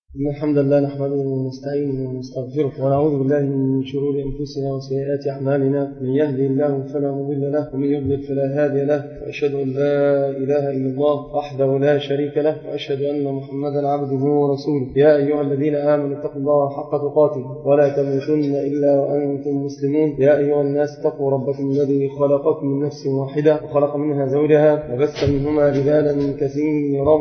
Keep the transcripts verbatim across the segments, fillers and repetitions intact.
إن الحمد لله نحمده ونستعينه ونستغفره ونعوذ بالله من شرور أنفسنا وسيئات أعمالنا. من يهدي الله فلا مضل له ومن يضلل فلا هادي له، وأشهد أن لا إله إلا الله وحده لا شريك له، وأشهد أن محمدا عبده ورسوله. يا أيها الذين آمنوا اتقوا الله حق تقاته ولا تموتن إلا وأنتم مسلمون. يا أيها الناس اتقوا ربكم الذي خلقكم من نفس واحدة وخلق منها زوجها وبث منهما رجالا كثيرا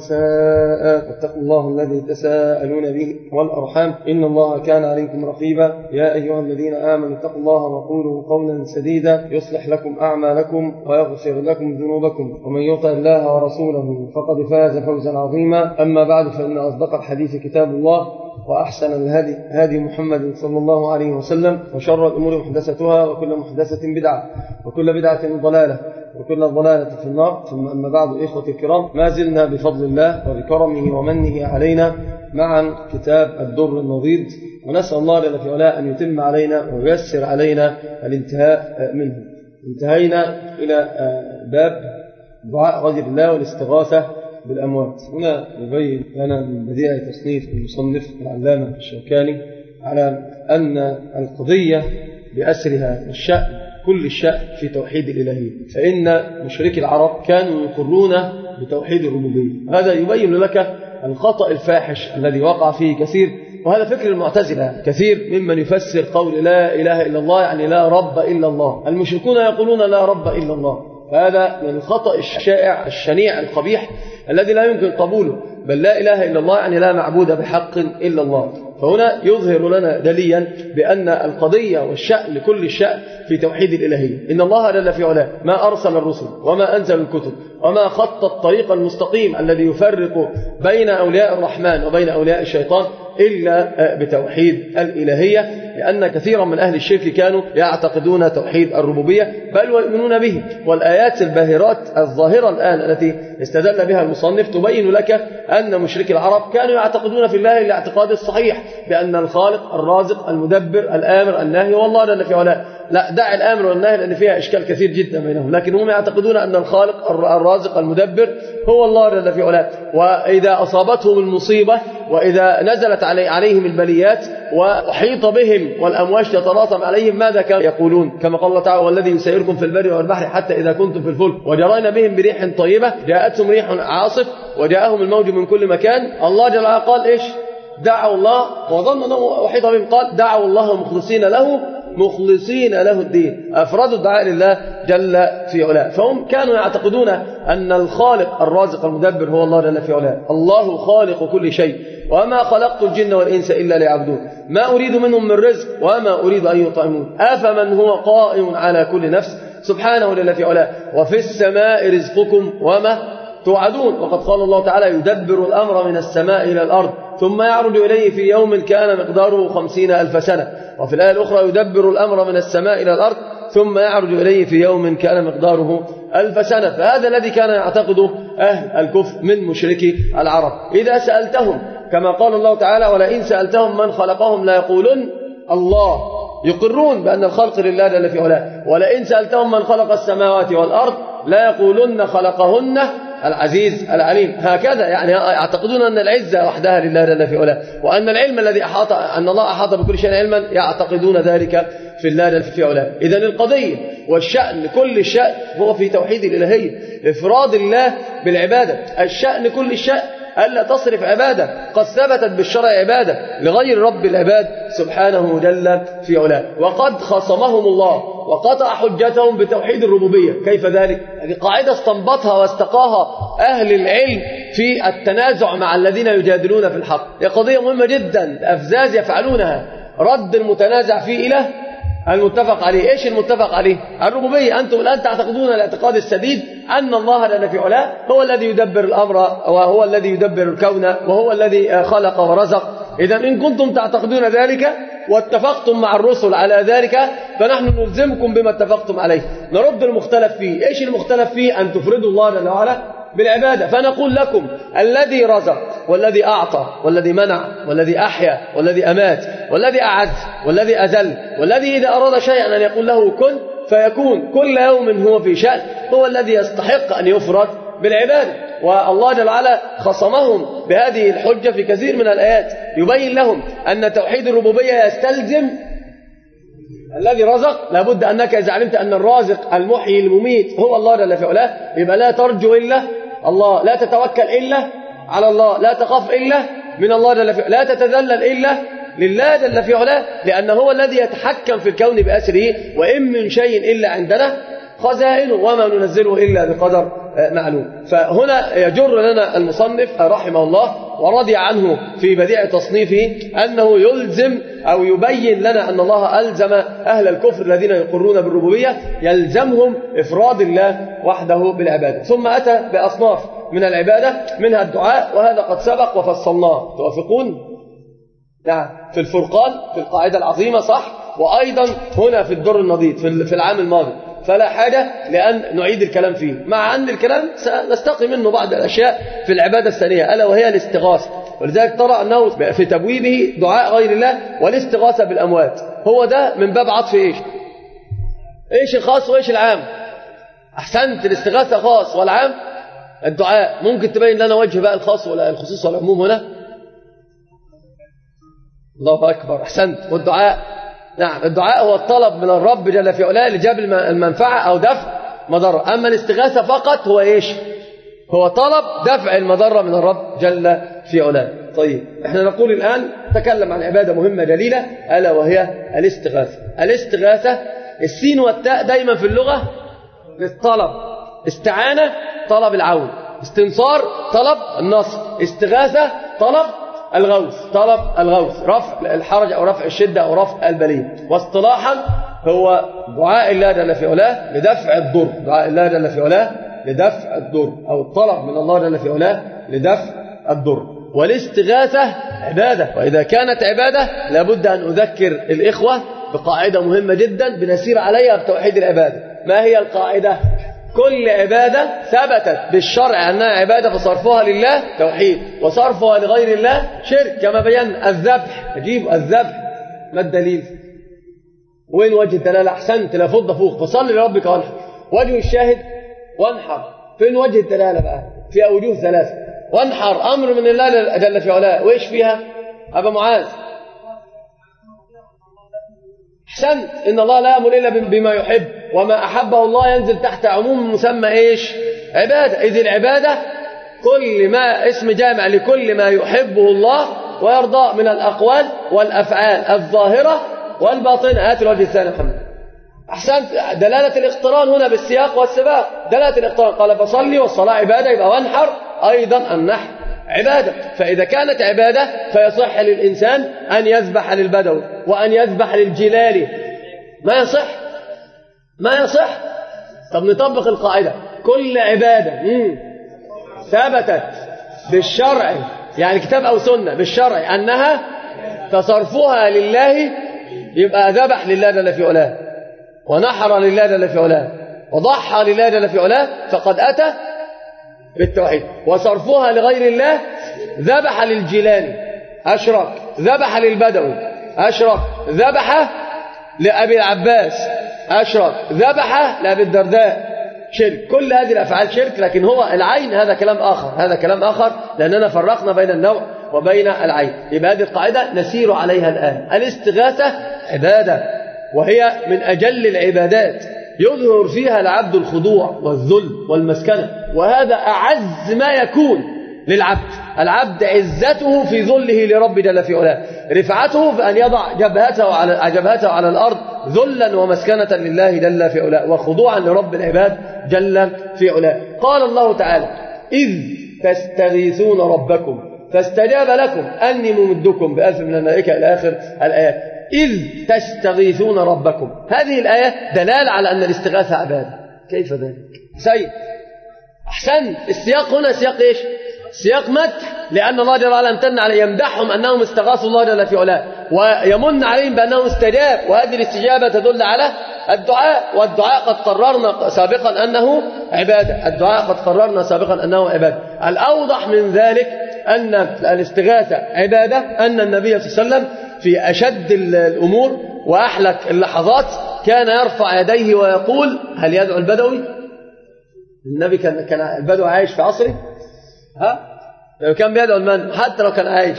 ونساء، واتقوا الله الذي تساءلون تساءلون به والأرحام إن الله كان عليكم رقيبا. يا أيها الذين آمنوا اتقوا الله وقولوا قولا سديدا يصلح لكم أعمالكم ويغفر لكم ذنوبكم، ومن يطع الله ورسوله فقد فاز فوزا عظيما. أما بعد، فإن أصدق الحديث كتاب الله، وأحسن الهدي هدي محمد صلى الله عليه وسلم، وشر الأمور محدثتها، وكل محدثة بدعة، وكل بدعة ضلالة، وكل ضلالة في النار. ثم أما بعد، إخوتي الكرام، ما زلنا بفضل الله وبكرمه ومنه علينا معا كتاب الدر النضيد، ونسأل الله جل في علاه أن يتم علينا وييسر علينا الانتهاء منه. انتهينا إلى باب دعاء رجل الله والاستغاثة بالأموات. هنا يبين لنا من بديع تصنيف المصنف العلامة الشوكاني على أن القضية بأسرها الشأن كل الشأن في توحيد الإلهية، فإن مشركي العرب كانوا يقرون بتوحيد الربوبية. هذا يبين لك الخطأ الفاحش الذي وقع فيه كثير، وهذا فكر المعتزلة. كثير ممن يفسر قول لا إله إلا الله يعني لا رب إلا الله. المشركون يقولون لا رب إلا الله. هذا من الخطأ الشائع الشنيع القبيح الذي لا يمكن قبوله، بل لا إله إلا الله يعني لا معبود بحق إلا الله. فهنا يظهر لنا دليلا بأن القضية والشأن لكل الشأن في توحيد الإلهية. إن الله جل في علاه ما أرسل الرسل وما أنزل الكتب وما خط الطريق المستقيم الذي يفرق بين أولياء الرحمن وبين أولياء الشيطان إلا بتوحيد الإلهية، لأن كثيرا من أهل الشرك كانوا يعتقدون توحيد الربوبية بل ويؤمنون به. والآيات الباهرات الظاهرة الآن التي استدل بها المصنف تبين لك أن مشركي العرب كانوا يعتقدون في الله الاعتقاد الصحيح بأن الخالق الرازق المدبر الآمر الناهي هو الله جل في علاه. لا، دع الآمر والنهي لأن فيها إشكال كثير جدا بينهم، لكن هم يعتقدون أن الخالق الرازق المدبر هو الله جل في علاه. وإذا أصابتهم المصيبة وإذا نزلت عليهم البليات وحيط بهم والأمواج تتلاطم عليهم ماذا كانوا يقولون؟ كما قال الله تعالى: والذي يسيركم في البر والبحر حتى إذا كنتم في الفلك وجرينا بهم بريح طيبة جاءتهم ريح عاصف وجاءهم الموج من كل مكان. الله جل وعلا قال إيش؟ دعوا الله وظنوا أنه وحيط بهم، قال دعوا الله مخلصين له مخلصين له الدين، أفردوا الدعاء لله جل في علاه. فهم كانوا يعتقدون أن الخالق الرازق المدبر هو الله جل في علاه. الله خالق كل شيء، وما خلقت الجن والإنس إلا ليعبدون، ما أريد منهم من رزق وما أريد أن يطعمون، أفمن هو قائم على كل نفس سبحانه جل في علاه، وفي السماء رزقكم وما توعدون. وقد قال الله تعالى: يدبر الأمر من السماء إلى الأرض ثم يعرج إليه في يوم كان مقداره خمسين ألف سنة. وفي الآية الأخرى: يدبر الأمر من السماء إلى الأرض ثم يعرج إليه في يوم كان مقداره ألف سنة. فهذا الذي كان يعتقده أهل الكفر من مشركي العرب. إذا سألتهم كما قال الله تعالى: ولئن سألتهم من خلقهم لا يقولون الله، يقرون بأن الخلق لله جل في علاه. ولئن سألتهم من خلق السماوات والأرض لا يقولون خلقهن العزيز العليم. هكذا يعني يعتقدون أن العزة وحدها لله جل في علاه، وأن العلم الذي أحاط أن الله أحاط بكل شيء علما يعتقدون ذلك في الله جل في علاه. إذن القضية والشأن كل الشأن هو في توحيد الإلهية، إفراد الله بالعبادة. الشأن كل الشأن ألا تصرف عبادة قد ثبتت بالشرع عبادة لغير رب العباد سبحانه جل في علاه. وقد خصمهم الله وقطع حجتهم بتوحيد الربوبية. كيف ذلك؟ هذه قاعدة استنبطها واستقاها أهل العلم في التنازع مع الذين يجادلون في الحق. هي قضية مهمة جدا، أفزاز يفعلونها، رد المتنازع فيه إلى المتفق عليه. إيش المتفق عليه؟ الربوبية. أنتم الآن تعتقدون الاعتقاد السديد أن الله جل في علاه هو الذي يدبر الأمر وهو الذي يدبر الكون وهو الذي خلق ورزق. إذا إن كنتم تعتقدون ذلك واتفقتم مع الرسل على ذلك فنحن نلزمكم بما اتفقتم عليه. نرد المختلف فيه. إيش المختلف فيه؟ أن تفردوا الله جل وعلا بالعبادة. فنقول لكم: الذي رزق والذي أعطى والذي منع والذي أحيا والذي أمات والذي أعز والذي أذل والذي إذا أراد شيئا أن يقول له كن فيكون، كل يوم هو في شأن، هو الذي يستحق أن يفرد بالعبادة. والله جل وعلا خصمهم بهذه الحجة في كثير من الآيات، يبين لهم أن توحيد الربوبية يستلزم الذي رزق. لابد أنك إذا علمت أن الرازق المحيي المميت هو الله جل في علاه، يبقى لا ترجو إلا الله، لا تتوكل إلا على الله، لا تخاف إلا من الله جل في علاه، لا تتذلل إلا لله جل في علاه، لأنه هو الذي يتحكم في الكون بأسره. وإن من شيء إلا عندنا خزائنه وما ننزله إلا بقدر معلوم. فهنا يجر لنا المصنف رحمه الله ورضي عنه في بديع تصنيفه أنه يلزم أو يبين لنا أن الله ألزم أهل الكفر الذين يقرون بالربوبية يلزمهم إفراد الله وحده بالعبادة. ثم أتى بأصناف من العبادة منها الدعاء، وهذا قد سبق وفصلناه. توافقون؟ نعم، في الفرقان في القاعدة العظيمة صح، وأيضا هنا في الدر النضيد في العام الماضي، فلا حاجة لأن نعيد الكلام فيه، مع أن الكلام سنستقي منه بعض الأشياء في العبادة الثانية ألا وهي الاستغاثة. ولذلك ترى أنه في تبويبه دعاء غير الله والاستغاثة بالأموات، هو ده من باب عطف إيش إيش الخاص وإيش العام. أحسنت، الاستغاثة خاص والعام الدعاء. ممكن تبين لنا وجه بقى الخاص ولا الخصوص والعموم هنا؟ الله أكبر، أحسنت. والدعاء نعم، الدعاء هو الطلب من الرب جل في علاه لجلب المنفعة أو دفع مضرة. أما الاستغاثة فقط هو إيش؟ هو طلب دفع المضرة من الرب جل في علاه. طيب، احنا نقول الآن تكلم عن عبادة مهمة جليلة ألا وهي الاستغاثة. الاستغاثة السين والتاء دايما في اللغة للطلب. استعانة طلب العون، استنصار طلب النصر، استغاثة طلب الغوث، طلب الغوث، رفع الحرج أو رفع الشدة أو رفع البلية. واصطلاحا هو دعاء الله جل في علاه لدفع الضر، دعاء الله جل في علاه لدفع الضر، أو الطلب من الله جل في علاه لدفع الضر. والاستغاثة عبادة، وإذا كانت عبادة لابد أن أذكر الإخوة بقاعدة مهمة جدا بنسير عليها بتوحيد العبادة. ما هي القاعدة؟ كل عبادة ثبتت بالشرع أنها عبادة فصرفها لله توحيد، وصرفها لغير الله شرك. كما بيان الذبح، أجيب الذبح ما الدليل؟ وين وجه الدلالة؟ أحسنت، لا فض فوق، فصل لربك وانحر. وجه الشاهد وانحر، فين وجه الدلالة بقى؟ فيها وجوه ثلاثة. وانحر أمر من الله جل في علاه، وإيش فيها؟ أبا معاذ أحسنت، إن الله لا يأمر إلا بما يحب، وما أحبه الله ينزل تحت عموم مسمى إيش؟ عبادة. إذ العبادة كل ما اسم جامع لكل ما يحبه الله ويرضى من الأقوال والأفعال الظاهرة والباطنة. هات الوجه الثاني محمد. أحسنت، دلالة الاقتران هنا بالسياق والسباق، دلالة الاقتران قال فصلي والصلاة عبادة، يبقى وانحر أيضا النحر عبادة. فإذا كانت عبادة فيصح للإنسان أن يذبح للبدوي وأن يذبح للجلال. ما يصح ما يصح طب نطبق القاعدة. كل عبادة ثبتت بالشرع، يعني كتاب أو سنة بالشرع أنها تصرفها لله، يبقى ذبح لله جل في علاه ونحر لله جل في علاه وضحى لله جل في علاه، فقد أتى بالتوحيد. وصرفها لغير الله ذبح للجيلاني أشرك، ذبح للبدوي أشرك، ذبح لأبي العباس أشرك، ذبح لأبي الدرداء شرك. كل هذه الأفعال شرك، لكن هو العين هذا كلام آخر، هذا كلام آخر لأننا فرقنا بين النوع وبين العين. يبقى هذه القاعدة نسير عليها الآن. الاستغاثة عبادة، وهي من أجل العبادات، يظهر فيها العبد الخضوع والذل والمسكنة، وهذا أعز ما يكون للعبد. العبد عزته في ذله لرب جل في علاه، رفعته في أن يضع جبهته على جبهته على الأرض ذلا ومسكنة لله جل في علاه، وخضوعا لرب العباد جل في علاه. قال الله تعالى إذ تستغيثون ربكم فاستجاب لكم أني ممدكم بألف من الملائكة إلى آخر الآيات. إذ تستغيثون ربكم، هذه الآية دلالة على أن الاستغاثة عبادة. كيف ذلك؟ سيد أحسن، السياق هنا سياق إيش؟ سياق مدح، لأن الله جل وعلا امتن على يمدحهم أنهم استغاثوا الله جل في علاه، ويمن عليهم بأنهم استجاب، وهذه الاستجابة تدل على الدعاء. والدعاء قد قررنا سابقا أنه عبادة، الدعاء قد قررنا سابقا أنه عبادة. الأوضح من ذلك أن الاستغاثة عبادة، أن النبي صلى الله عليه وسلم في أشد الأمور وأحلك اللحظات كان يرفع يديه ويقول هل يدعو البدوي؟ النبي كان كان البدو عايش في عصره، ها كان بيدعو المن حتى لو كان عايش،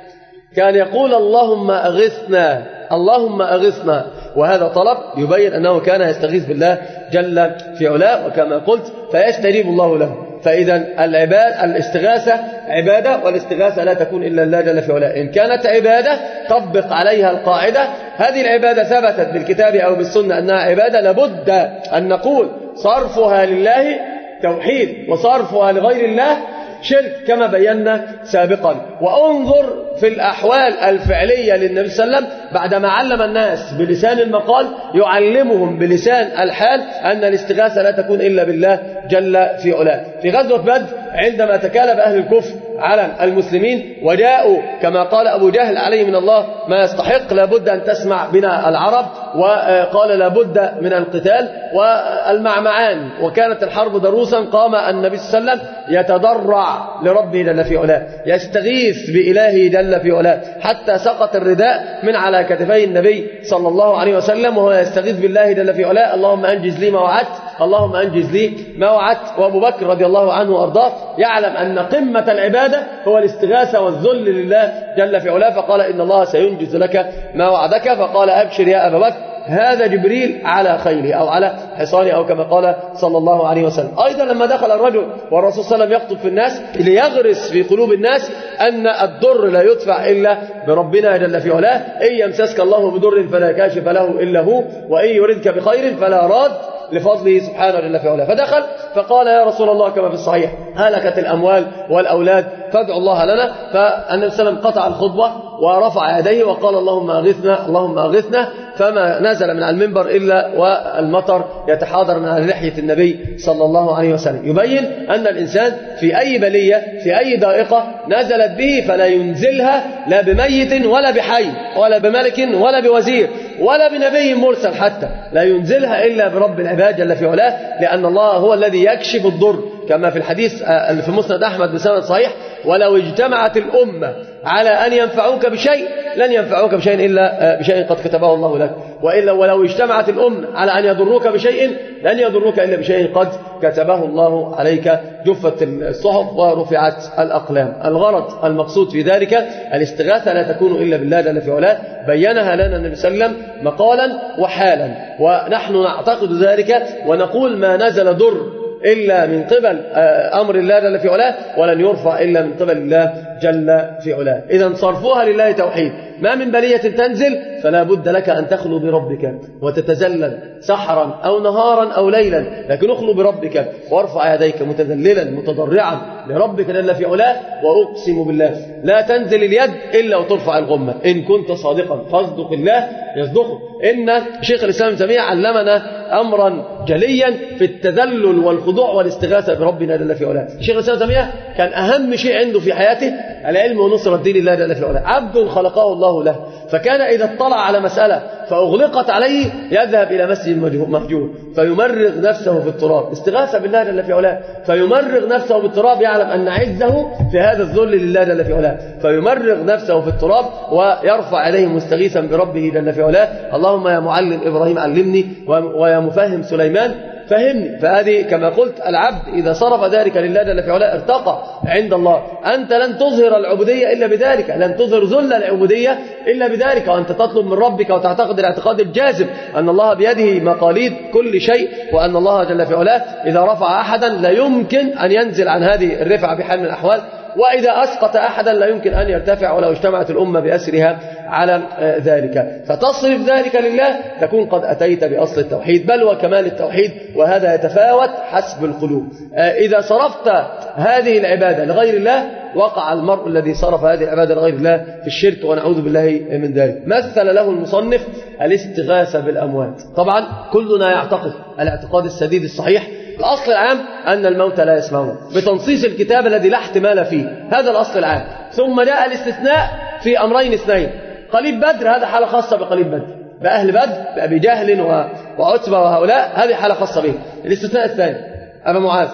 كان يقول اللهم أغثنا اللهم أغثنا، وهذا طلب يبين أنه كان يستغيث بالله جل في علاه، وكما قلت فيستجيب الله له. فإذا العباد الاستغاثة عبادة، والاستغاثة لا تكون إلا الله جل في علاه. إن كانت عبادة طبق عليها القاعدة، هذه العبادة ثبتت بالكتاب أو بالسنة أنها عبادة، لابد أن نقول صرفها لله توحيد وصرفها لغير الله شرك كما بينا سابقا. وانظر في الأحوال الفعلية للنبي صلى الله عليه وسلم بعدما علم الناس بلسان المقال يعلمهم بلسان الحال أن الاستغاثة لا تكون إلا بالله جل في علاه. في غزوة بدر عندما تكالب أهل الكفر على المسلمين وجاءوا كما قال أبو جهل عليه من الله ما يستحق، لابد أن تسمع بنا العرب، وقال لابد من القتال والمعمعان، وكانت الحرب ضروسا، قام النبي صلى الله عليه وسلم يتضرع لربه جل في علاه، يستغيث بإلهه جل في علاه، حتى سقط الرداء من على كتفي النبي صلى الله عليه وسلم وهو يستغيث بالله جل في علاه، اللهم أنجز لي ما وعدت اللهم أنجز لي ما وعدت. وأبو بكر رضي الله عنه وأرضاه يعلم أن قمة العبادة هو الاستغاثة والذل لله جل في علاه، فقال إن الله سينجز لك ما وعدك، فقال أبشر يا أبا بكر هذا جبريل على خيله أو على حصانه أو كما قال صلى الله عليه وسلم. أيضا لما دخل الرجل والرسول صلى الله عليه وسلم يخطب في الناس ليغرس في قلوب الناس أن الضر لا يدفع إلا بربنا جل في علاه، إن يمسسك الله بضر فلا كاشف له إلا هو، وإن يردك بخير فلا راد لفضله سبحانه جل في علاه. فدخل فقال يا رسول الله كما في الصحيح هلكت الأموال والأولاد فادعوا الله لنا. فالنبي صلى الله عليه وسلم قطع الخطبة ورفع يديه وقال اللهم أغثنا اللهم أغثنا، فما نزل من المنبر إلا والمطر يتحاضر من على لحية النبي صلى الله عليه وسلم. يبين أن الإنسان في أي بلية في أي ضائقة نزلت به فلا ينزلها لا بميت ولا بحي ولا بملك ولا بوزير ولا بنبي مرسل، حتى لا ينزلها إلا برب العباد جل في علاه، لأن الله هو الذي يكشف الضر كما في الحديث في مسند أحمد بسند صحيح ولو اجتمعت الأمة على أن ينفعوك بشيء لن ينفعوك بشيء إلا بشيء قد كتبه الله لك، وإلا ولو اجتمعت الأمة على أن يضروك بشيء لن يضروك إلا بشيء قد كتبه الله عليك. جفت الصحف ورفعت الأقلام. الغرض المقصود في ذلك الاستغاثة لا تكون إلا بالله جل في علاه، بينها لنا النبي صلى الله عليه وسلم مقالا وحالا، ونحن نعتقد ذلك ونقول ما نزل ضر إلا من قبل أمر الله جل في علاه، ولن يرفع إلا من قبل الله جل في علاه. إذا صرفوها لله توحيد. ما من بلية تنزل فلا بد لك أن تخلو بربك وتتذلل سحرا أو نهارا أو ليلا، لكن اخلو بربك وارفع يديك متذللا متضرعا لربك جل في علاه. وأقسم بالله لا تنزل اليد إلا وترفع الغمة إن كنت صادقا، فاصدق الله يصدقك. إن شيخ الإسلام ابن تيمية علمنا أمرا جليا في التذلل والخضوع والاستغاثة بربنا جل في علاه. شيخ الإسلام ابن تيمية كان أهم شيء عنده في حياته العلم ونصر الدين الله جل في علاه، عبد خلقه الله له، فكان إذا اطلع على مسألة فأغلقت عليه يذهب إلى مسجد مهجور فيمرغ نفسه في التراب استغاثة بالله جل في علاه، فيمرغ نفسه بالتراب يعلم أن عزه في هذا الذل لله جل في علاه، فيمرغ نفسه في التراب ويرفع عليه مستغيثا بربه جل في علاه. اللهم يا معلم إبراهيم علمني ويا مفهم سليمان فهمني. فهذه كما قلت العبد إذا صرف ذلك لله جل في علاه ارتقى عند الله. أنت لن تظهر العبودية إلا بذلك، لن تظهر ذل العبودية إلا بذلك، وأنت تطلب من ربك وتعتقد الاعتقاد الجازم أن الله بيده مقاليد كل شيء، وأن الله جل في علاه إذا رفع أحدا لا يمكن أن ينزل عن هذه الرفعة بحال من الأحوال، وإذا أسقط أحدا لا يمكن أن يرتفع ولو اجتمعت الأمة بأسرها على ذلك. فتصرف ذلك لله تكون قد أتيت بأصل التوحيد بل وكمال التوحيد، وهذا يتفاوت حسب القلوب. إذا صرفت هذه العبادة لغير الله وقع المرء الذي صرف هذه العبادة لغير الله في الشرك، ونعوذ بالله من ذلك. مثل له المصنف الاستغاثة بالأموات. طبعا كلنا يعتقد الاعتقاد السديد الصحيح الأصل العام أن الموت لا يسمعون بتنصيص الكتاب الذي لا احتمال فيه، هذا الأصل العام. ثم جاء الاستثناء في أمرين اثنين، قليب بدر هذا حالة خاصة بقليب بدر، بأهل بدر بأبي جهل وعتبة وهؤلاء، هذه حالة خاصة به. الاستثناء الثاني أبا معاذ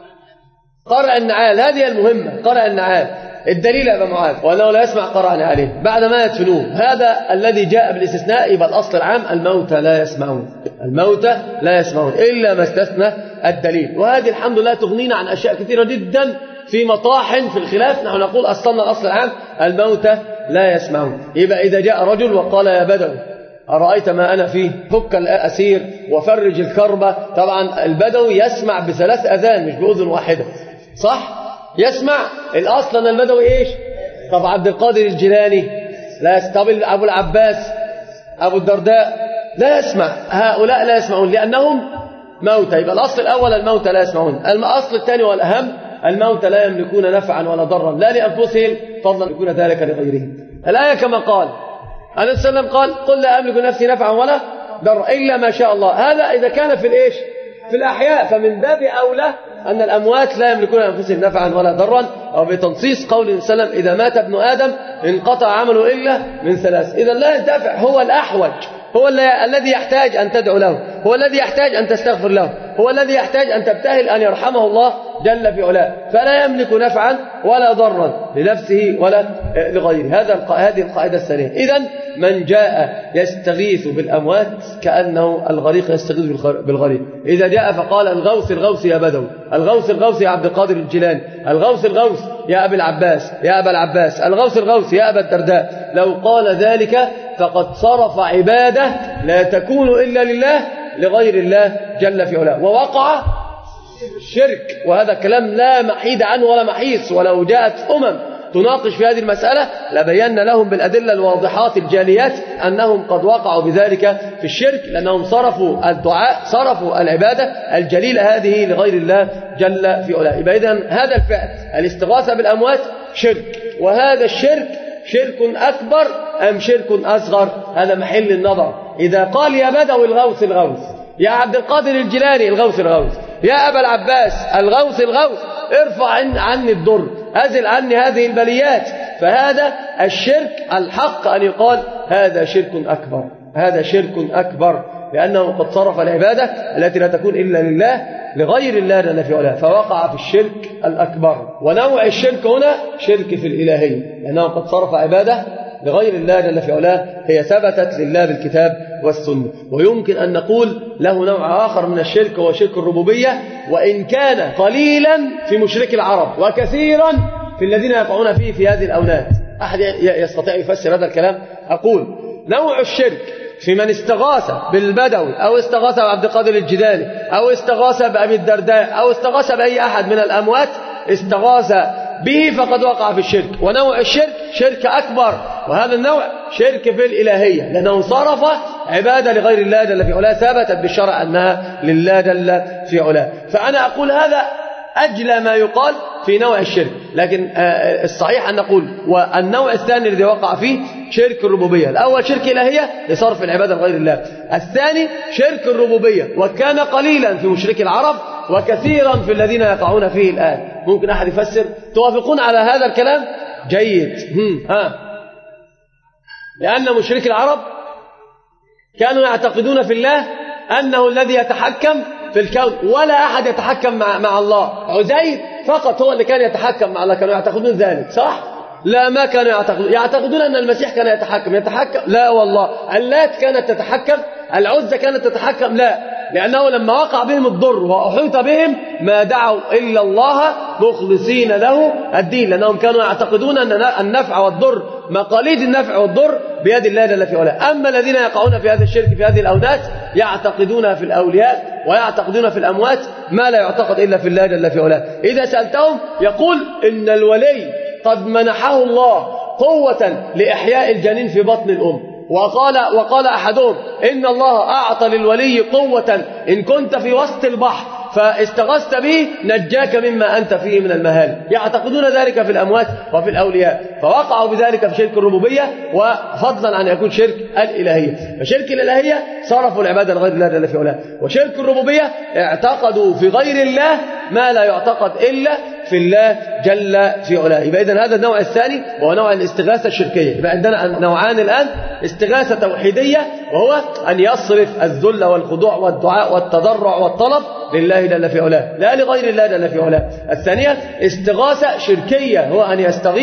قرع النعال، هذه المهمة، قرع النعال. الدليل أبا معاذ وأنه لا يسمع قرعا عليه بعد ما يدفنوه، هذا الذي جاء بالاستثناء. يبقى الأصل العام الموت لا يسمعون. الموتى لا يسمعون إلا ما استثنى الدليل. وهذه الحمد لله تغنينا عن أشياء كثيرة جدا في مطاحن في الخلاف. نحن نقول أصلنا الأصل العام الموتى لا يسمعون. يبقى إذا جاء رجل وقال يا بدوي أرأيت ما أنا فيه، فك الأسير وفرج الكربة. طبعا البدوي يسمع بثلاث أذان مش بأذن واحدة، صح؟ يسمع. الأصل أن البدوي إيش؟ طب عبد القادر الجيلاني لا يسمع، طب أبو العباس أبو الدرداء لا يسمع. هؤلاء لا يسمعون لأنهم موتى. يبقى الأصل الأول الموتى لا يسمعون. الأصل الثاني والأهم الموتى لا يملكون نفعا ولا ضرا لا لأنفسهم فضلا يكون ذلك لغيرهم. الآية كما قال النبي صلى الله عليه وسلم قال قل لا أملك نفسي نفعا ولا ضرا إلا ما شاء الله. هذا إذا كان في الإيش؟ في الأحياء. فمن باب أولى أن الأموات لا يملكون أنفسهم نفعا ولا ضرا، أو بتنصيص قول النبي صلى الله عليه وسلم إذا مات ابن آدم انقطع عمله إلا من ثلاث. إذا لا ينتفع، هو الأحوج، هو الذي يحتاج أن تدعو له، هو الذي يحتاج أن تستغفر له، هو الذي يحتاج أن تبتهل أن يرحمه الله جل في علاه. فلا يملك نفعا ولا ضرا لنفسه ولا لغيره. هذا هذه القاعدة الثانية. إذن من جاء يستغيث بالأموات كأنه الغريق يستغيث بالغريق. إذا جاء فقال الغوث الغوث يا بدوي، الغوث الغوث يا عبد القادر الجيلاني، الغوث الغوث يا أبي العباس يا أبا العباس، الغوث الغوث يا أبا الدرداء، لو قال ذلك فقد صرف عبادة لا تكون إلا لله لغير الله جل في علاه، ووقع الشرك. وهذا كلام لا محيد عنه ولا محيص. ولو جاءت أمم تناقش في هذه المسألة لبين لهم بالأدلة الواضحات الجاليات أنهم قد وقعوا بذلك في الشرك، لأنهم صرفوا الدعاء، صرفوا العبادة الجليلة هذه لغير الله جل في علاه. يبقى إذن هذا الفعل الاستغاثة بالأموات شرك، وهذا الشرك شرك أكبر أم شرك أصغر؟ هذا محل النظر. إذا قال يا بدوي الغوث الغوث، يا عبد القادر الجيلاني الغوث الغوث، يا أبا العباس الغوث الغوث، ارفع عني الضر، أزل عني هذه البليات، فهذا الشرك الحق أن يقال هذا شرك أكبر، هذا شرك أكبر، لأنه قد صرف العبادة التي لا تكون إلا لله لغير الله جل في علاه، فوقع في الشرك الأكبر. ونوع الشرك هنا شرك في الإلهية، لأنه قد صرف عبادة لغير الله جل في علاه هي ثبتت لله بالكتاب والسنة. ويمكن أن نقول له نوع آخر من الشرك هو شرك الربوبية، وإن كان قليلا في مشرك العرب وكثيرا في الذين يقعون فيه في هذه الأونات. أحد يستطيع يفسر هذا الكلام؟ أقول نوع الشرك في من استغاث بالبدوي أو استغاث بعبد القادر الجيلاني أو استغاث بأبي الدرداء أو استغاث بأي أحد من الأموات استغاث به فقد وقع في الشرك. ونوع الشرك شرك أكبر، وهذا النوع شرك في الإلهية، لأنه صرف عبادة لغير الله جل في علاه ثبتت بالشرع أنها لله جل في علاه. فأنا أقول هذا أجل ما يقال في نوع الشرك، لكن الصحيح أن نقول والنوع الثاني الذي وقع فيه شرك الربوبية. الأول شرك إلهية لصرف العبادة لغير الله، الثاني شرك الربوبية وكان قليلا في مشرك العرب وكثيرا في الذين يقعون فيه الآن. ممكن أحد يفسر؟ توافقون على هذا الكلام؟ جيد. ها لأن مشرك العرب كانوا يعتقدون في الله أنه الذي يتحكم في الكون، ولا أحد يتحكم مع, مع الله. عزير فقط هو اللي كان يتحكم مع الله، كانوا يعتقدون ذلك، صح؟ لا، ما كانوا يعتقدون يعتقدون أن المسيح كان يتحكم يتحكم لا والله. اللات كانت تتحكم، العزة كانت تتحكم، لا، لأنه لما وقع بهم الضر وأحيط بهم ما دعوا إلا الله مخلصين له الدين، لأنهم كانوا يعتقدون أن النفع والضر مقاليد النفع والضر بيد الله جل في علاه. أما الذين يقعون في هذا الشرك في هذه الأونات يعتقدون في الأولياء ويعتقدون في الأموات ما لا يعتقد إلا في الله جل في علاه. إذا سألتهم يقول إن الولي قد منحه الله قوة لإحياء الجنين في بطن الأم، وقال, وقال أحدهم إن الله أعطى للولي قوة إن كنت في وسط البحر فاستغثت به نجاك مما أنت فيه من المهالك. يعتقدون ذلك في الأموات وفي الأولياء، فوقعوا بذلك في شرك الربوبية، وفضلا عن يكون شرك الإلهية. فشرك الإلهية صرفوا العبادة لغير الله جل في علاه، وشرك الربوبية اعتقدوا في غير الله ما لا يعتقد إلا في الله جل في علاه. يبقى إذن هذا النوع الثاني وهو نوع الاستغاثة الشركية. يبقى عندنا نوعان الآن: استغاثة توحيدية وهو أن يصرف الذل والخضوع والدعاء والتضرع والطلب لله جل في علاه لا لغير الله جل في علاه. الثانية استغاثة شركية، هو أن يستغيث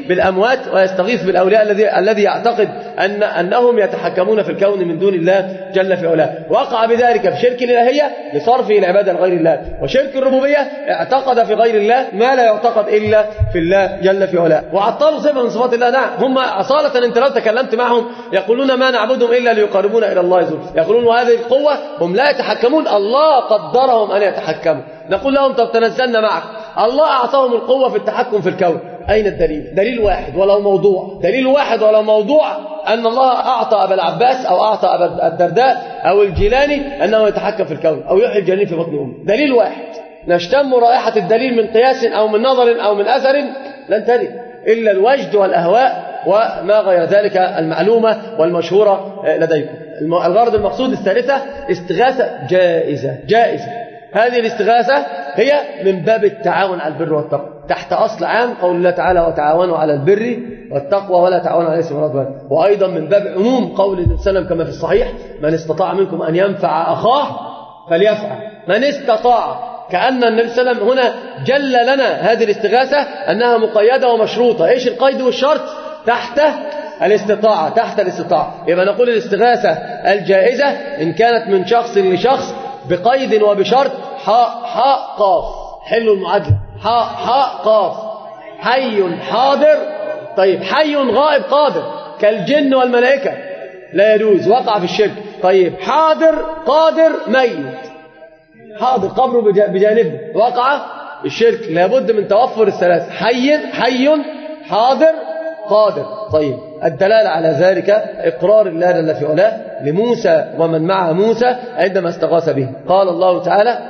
بالأموات ويستغيث بالأولياء الذي الذي يعتقد أن أنهم يتحكمون في الكون من دون الله جل في علاه. وقع بذلك في شرك الإلهية لصرفه العبادة لغير الله، وشرك الربوبية اعتقد في غير الله ما لا يعتقد إلا في الله جل في علاه. وعطلوا صفة من صفات الله. نعم هم أصالة أنت لو تكلمت معهم يقولون ما نعبدهم إلا ليقربونا إلى الله زلفى، يقولون وهذه القوة هم لا يتحكمون، الله قدرهم أن يتحكموا. نقول لهم طب تنزلنا معك، الله أعطاهم القوة في التحكم في الكون. أين الدليل؟ دليل واحد ولو موضوع، دليل واحد ولو موضوع أن الله أعطى أبا العباس أو أعطى أبا الدرداء أو الجيلاني أنه يتحكم في الكون أو يحيي الجنين في بطن أمه. دليل واحد نشتم رائحة الدليل من قياس أو من نظر أو من أثر لن ترد إلا الوجد والأهواء وما غير ذلك المعلومة والمشهورة لديكم. الغرض المقصود الثالثة استغاثة جائزة. جائزة هذه الاستغاثة هي من باب التعاون على البر والتقوى تحت أصل عام قول الله تعالى وتعاونوا على البر والتقوى ولا تعاونوا على الإثم والعدوان، وأيضا من باب عموم قول النبي صلى الله عليه وسلم كما في الصحيح من استطاع منكم أن ينفع أخاه فليفعل. من استطاع، كأن النبي صلى الله عليه وسلم هنا جل لنا هذه الاستغاثة أنها مقيدة ومشروطة. إيش القيد والشرط؟ تحت الاستطاعة. تحت الاستطاعة يبقى نقول الاستغاثة الجائزة إن كانت من شخص لشخص بقيد وبشرط حاء حاء قاف. حلو المعادلة. حاء حاء قاف. حي حاضر. طيب حي غائب قادر كالجن والملائكة لا يجوز، وقع في الشرك. طيب حاضر قادر ميت، حاضر قبره بجانبه، وقع الشرك. لابد من توفر الثلاث، حي حي حاضر قادر. طيب الدلالة على ذلك إقرار الله جل في علاه لموسى ومن مع موسى عندما استغاث به. قال الله تعالى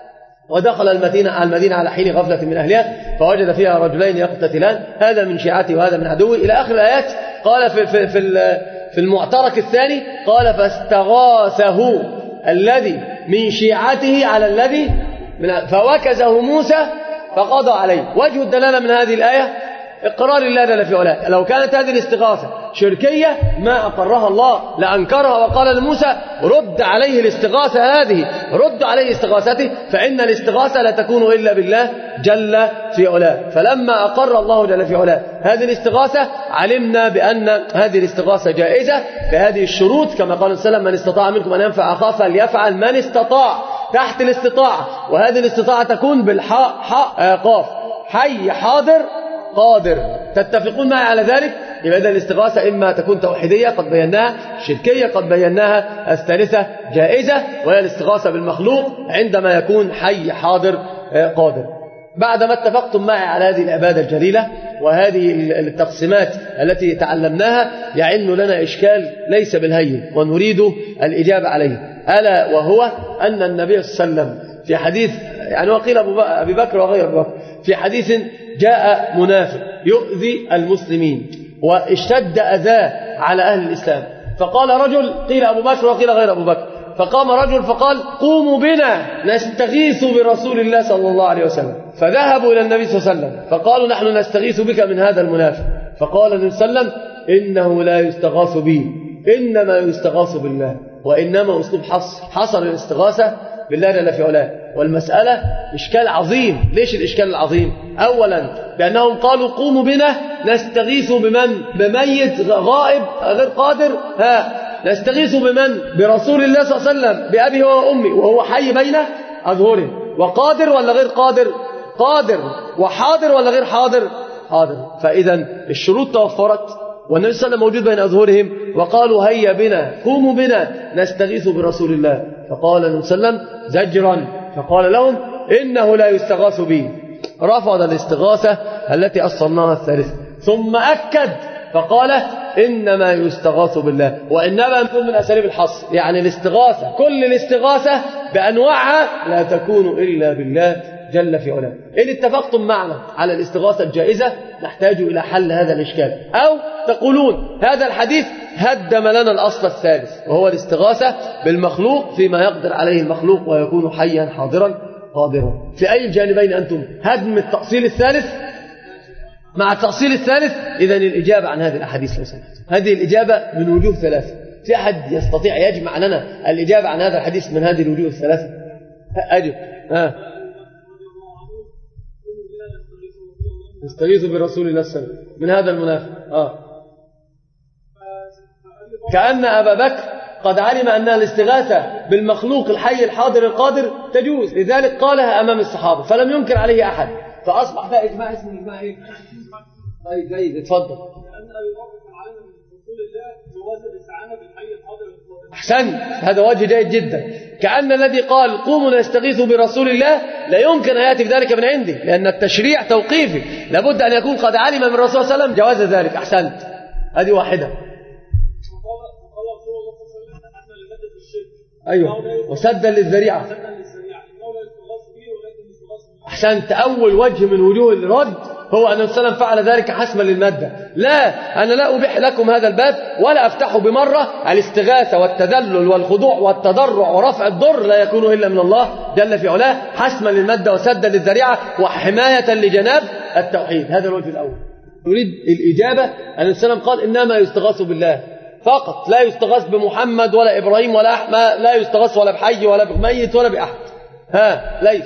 ودخل المدينة المدينة على حين غفلة من أهلها فوجد فيها رجلين يقتتلان هذا من شيعته وهذا من عدوه إلى آخر الآيات. قال في, في, في, في المعترك الثاني قال فاستغاثه الذي من شيعته على الذي من فوكزه موسى فقضى عليه. وجه الدلالة من هذه الآية إقرار الله جل في علاه. لو كانت هذه الاستغاثة شركية ما أقرها الله لأنكرها وقال لموسى رد عليه الاستغاثة هذه، رد عليه استغاثته، فإن الاستغاثة لا تكون إلا بالله جل في علاه. فلما أقر الله جل في علاه هذه الاستغاثة علمنا بأن هذه الاستغاثة جائزة بهذه الشروط كما قال صلى الله عليه وسلم من استطاع منكم أن ينفع أخاه فليفعل. من استطاع تحت الاستطاعة، وهذه الاستطاعة تكون بالحاء حاء قاف حي حاضر قادر. تتفقون معي على ذلك؟ يبقى إذا الاستغاثة إما تكون توحيدية قد بيناها، شركية قد بيناها، الثالثة جائزة وهي الاستغاثة بالمخلوق عندما يكون حي حاضر قادر. بعدما اتفقتم معي على هذه العبادة الجليلة وهذه التقسيمات التي تعلمناها يعن لنا إشكال ليس بالهين ونريد الإجابة عليه، ألا وهو أن النبي صلى الله عليه وسلم في حديث يعني وقيل أبي بكر وغير أبي بكر في حديث جاء منافق يؤذي المسلمين واشتد أذاه على أهل الإسلام، فقال رجل قيل أبو بكر وقيل غير أبو بكر، فقام رجل فقال قوموا بنا نستغيث برسول الله صلى الله عليه وسلم. فذهبوا إلى النبي صلى الله عليه وسلم فقالوا نحن نستغيث بك من هذا المنافق. فقال النبي صلى الله عليه وسلم إنه لا يستغاث بي إنما يستغاث بالله. وإنما أسلوب حصر حصر الاستغاثة بالله جل في علاه. والمسألة إشكال عظيم. ليش الإشكال العظيم؟ أولا بأنهم قالوا قوموا بنا نستغيث بمن؟ بميت غائب غير قادر. ها نستغيث بمن؟ برسول الله صلى الله عليه وسلم بأبي وأمي وهو حي بين أظهرهم. وقادر ولا غير قادر؟ قادر. وحاضر ولا غير حاضر؟ حاضر. فإذا الشروط توفرت والنبي صلى الله عليه وسلم موجود بين أظهرهم وقالوا هيا بنا قوموا بنا نستغيث برسول الله. فقال النبي صلى الله عليه وسلم زجرا فقال لهم إنه لا يستغاث به. رفض الاستغاثة التي أصلناها الثالثة ثم أكد فقال إنما يستغاث بالله. وإنما يكون من أساليب الحصر يعني الاستغاثة كل الاستغاثة بأنواعها لا تكون إلا بالله جل في علاه. إن اتفقتم معنا على الاستغاثة الجائزة نحتاج إلى حل هذا الإشكال، أو تقولون هذا الحديث هدم لنا الأصل الثالث وهو الاستغاثة بالمخلوق فيما يقدر عليه المخلوق ويكون حيا حاضرا قادرا. في أي الجانبين أنتم؟ هدم التأصيل الثالث مع التأصيل الثالث. إذن الإجابة عن هذه الأحاديث لو سمحت. هذه الإجابة من وجوه ثلاثة. في أحد يستطيع يجمع لنا الإجابة عن هذا الحديث من هذه الوجوه الثلاثة؟ أجب. ها يستغيث برسول الله صلى الله عليه وسلم من هذا المنافق. آه. كأن أبا بكر قد علم أن الاستغاثة بالمخلوق الحي الحاضر القادر تجوز، لذلك قالها أمام الصحابة فلم ينكر عليه أحد، فأصبح ده إجماع اسمه إجماع إيه؟ طيب جيد، اتفضل. أحسن، هذا وجه جيد جدا. كأن الذي قال قوموا نستغيث برسول الله لا يمكن أن يأتي بذلك من عندي، لأن التشريع توقيفي، لابد أن يكون قد علم من الرسول صلى الله عليه وسلم جواز ذلك. أحسنت، هذه واحدة. أيوة، وسدا للذريعة. أحسنت، أول وجه من وجوه الرد هو أن السلام فعل ذلك حسما للمادة. لا، أنا لا أبيح لكم هذا الباب ولا أفتحه بمرة. الاستغاثة والتذلل والخضوع والتضرع ورفع الضر لا يكون إلا من الله جل في علاه، حسما للمادة وسدا للذريعة وحماية لجناب التوحيد. هذا الوجه الأول. نريد الإجابة أن السلام قال إنما يستغاث بالله فقط، لا يستغاث بمحمد ولا إبراهيم ولا أحمد، لا يستغاث ولا بحي ولا بميت ولا بأحد. ها، ليس.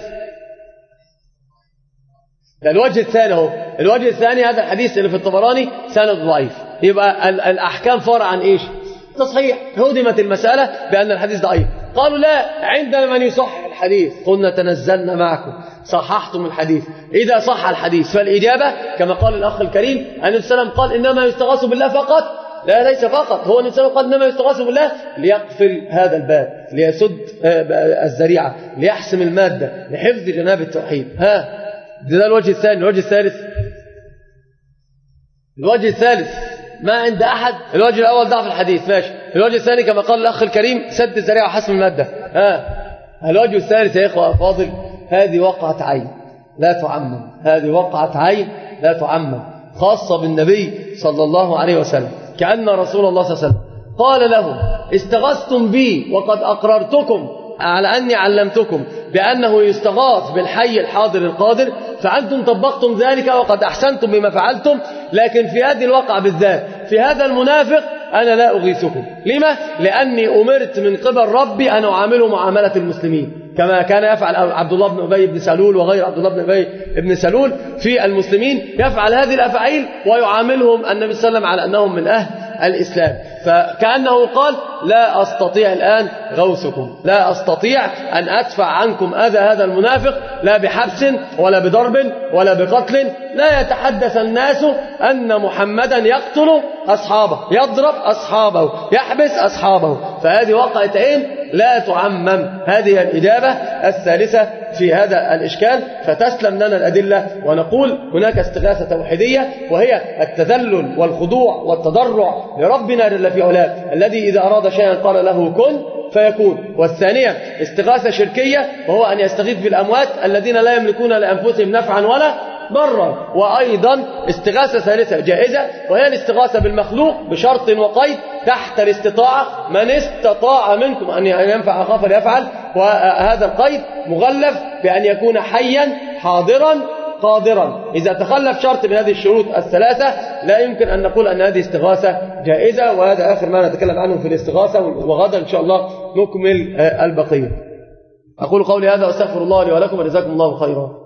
ده الوجه الثاني هو الوجه الثاني، هذا الحديث اللي في الطبراني سند ضعيف، يبقى الأحكام فرع عن إيش؟ تصحيح. هدمت المسألة بأن الحديث ضعيف. قالوا لا، عندنا من يصحح الحديث، قلنا تنزلنا معكم صححتم الحديث. إذا صح الحديث فالإجابة كما قال الأخ الكريم أن السلام قال إنما يستغاث بالله فقط. لا، ليس فقط، هو النبي قال إنما يستغاث بالله ليقفل هذا الباب، ليسد الذريعة، ليحسم المادة، لحفظ جناب التوحيد. ها، ده الوجه الثاني. الوجه الثالث الوجه الثالث ما عند أحد. الوجه الأول ضعف الحديث، ماشي. الوجه الثاني كما قال الأخ الكريم سد الذريعة وحسم المادة. ها، الوجه الثالث يا إخوة فاضل، هذه وقعة عين لا تعمم، هذه وقعة عين لا تعمم، خاصة بالنبي صلى الله عليه وسلم. كأن رسول الله صلى الله عليه وسلم قال لهم استغثتم بي وقد أقررتكم على أني علمتكم بأنه يستغاث بالحي الحاضر القادر، فأنتم طبقتم ذلك وقد أحسنتم بما فعلتم، لكن في هذه الواقعة بالذات في هذا المنافق أنا لا أغيثكم. لما؟ لأني أمرت من قبل ربي أن أعامله معاملة المسلمين كما كان يفعل عبد الله بن أبي بن سلول وغير عبد الله بن أبي بن سلول في المسلمين، يفعل هذه الأفعال ويعاملهم النبي صلى الله عليه وسلم على أنهم من أهل الإسلام. فكأنه قال لا أستطيع الآن غوثكم، لا أستطيع أن أدفع عنكم أذى هذا المنافق، لا بحبس ولا بضرب ولا بقتل. لا يتحدث الناس أن محمدا يقتل أصحابه، يضرب أصحابه، يحبس أصحابه. فهذه وقعتين لا تعمم. هذه الإجابة الثالثة في هذا الإشكال. فتسلم لنا الأدلة ونقول هناك استغاثة توحيدية، وهي التذلل والخضوع والتضرع لربنا جل في علاه الذي إذا أراد شيئا قال له كن فيكون. والثانية استغاثة شركية، وهو أن يستغيث بالأموات الذين لا يملكون لأنفسهم نفعا ولا ضرا. وأيضا استغاثة ثالثة جائزة، وهي الاستغاثة بالمخلوق بشرط وقيد تحت الاستطاعة، من استطاع منكم أن ينفع أخاه فليفعل. وهذا القيد مغلف بأن يكون حيا حاضرا قادرا. إذا تخلف شرط من هذه الشروط الثلاثة لا يمكن أن نقول أن هذه استغاثة جائزة. وهذا آخر ما نتكلم عنه في الاستغاثة، وغدا إن شاء الله نكمل البقية. أقول قولي هذا وأستغفر الله لي ولكم وجزاكم الله خيرا.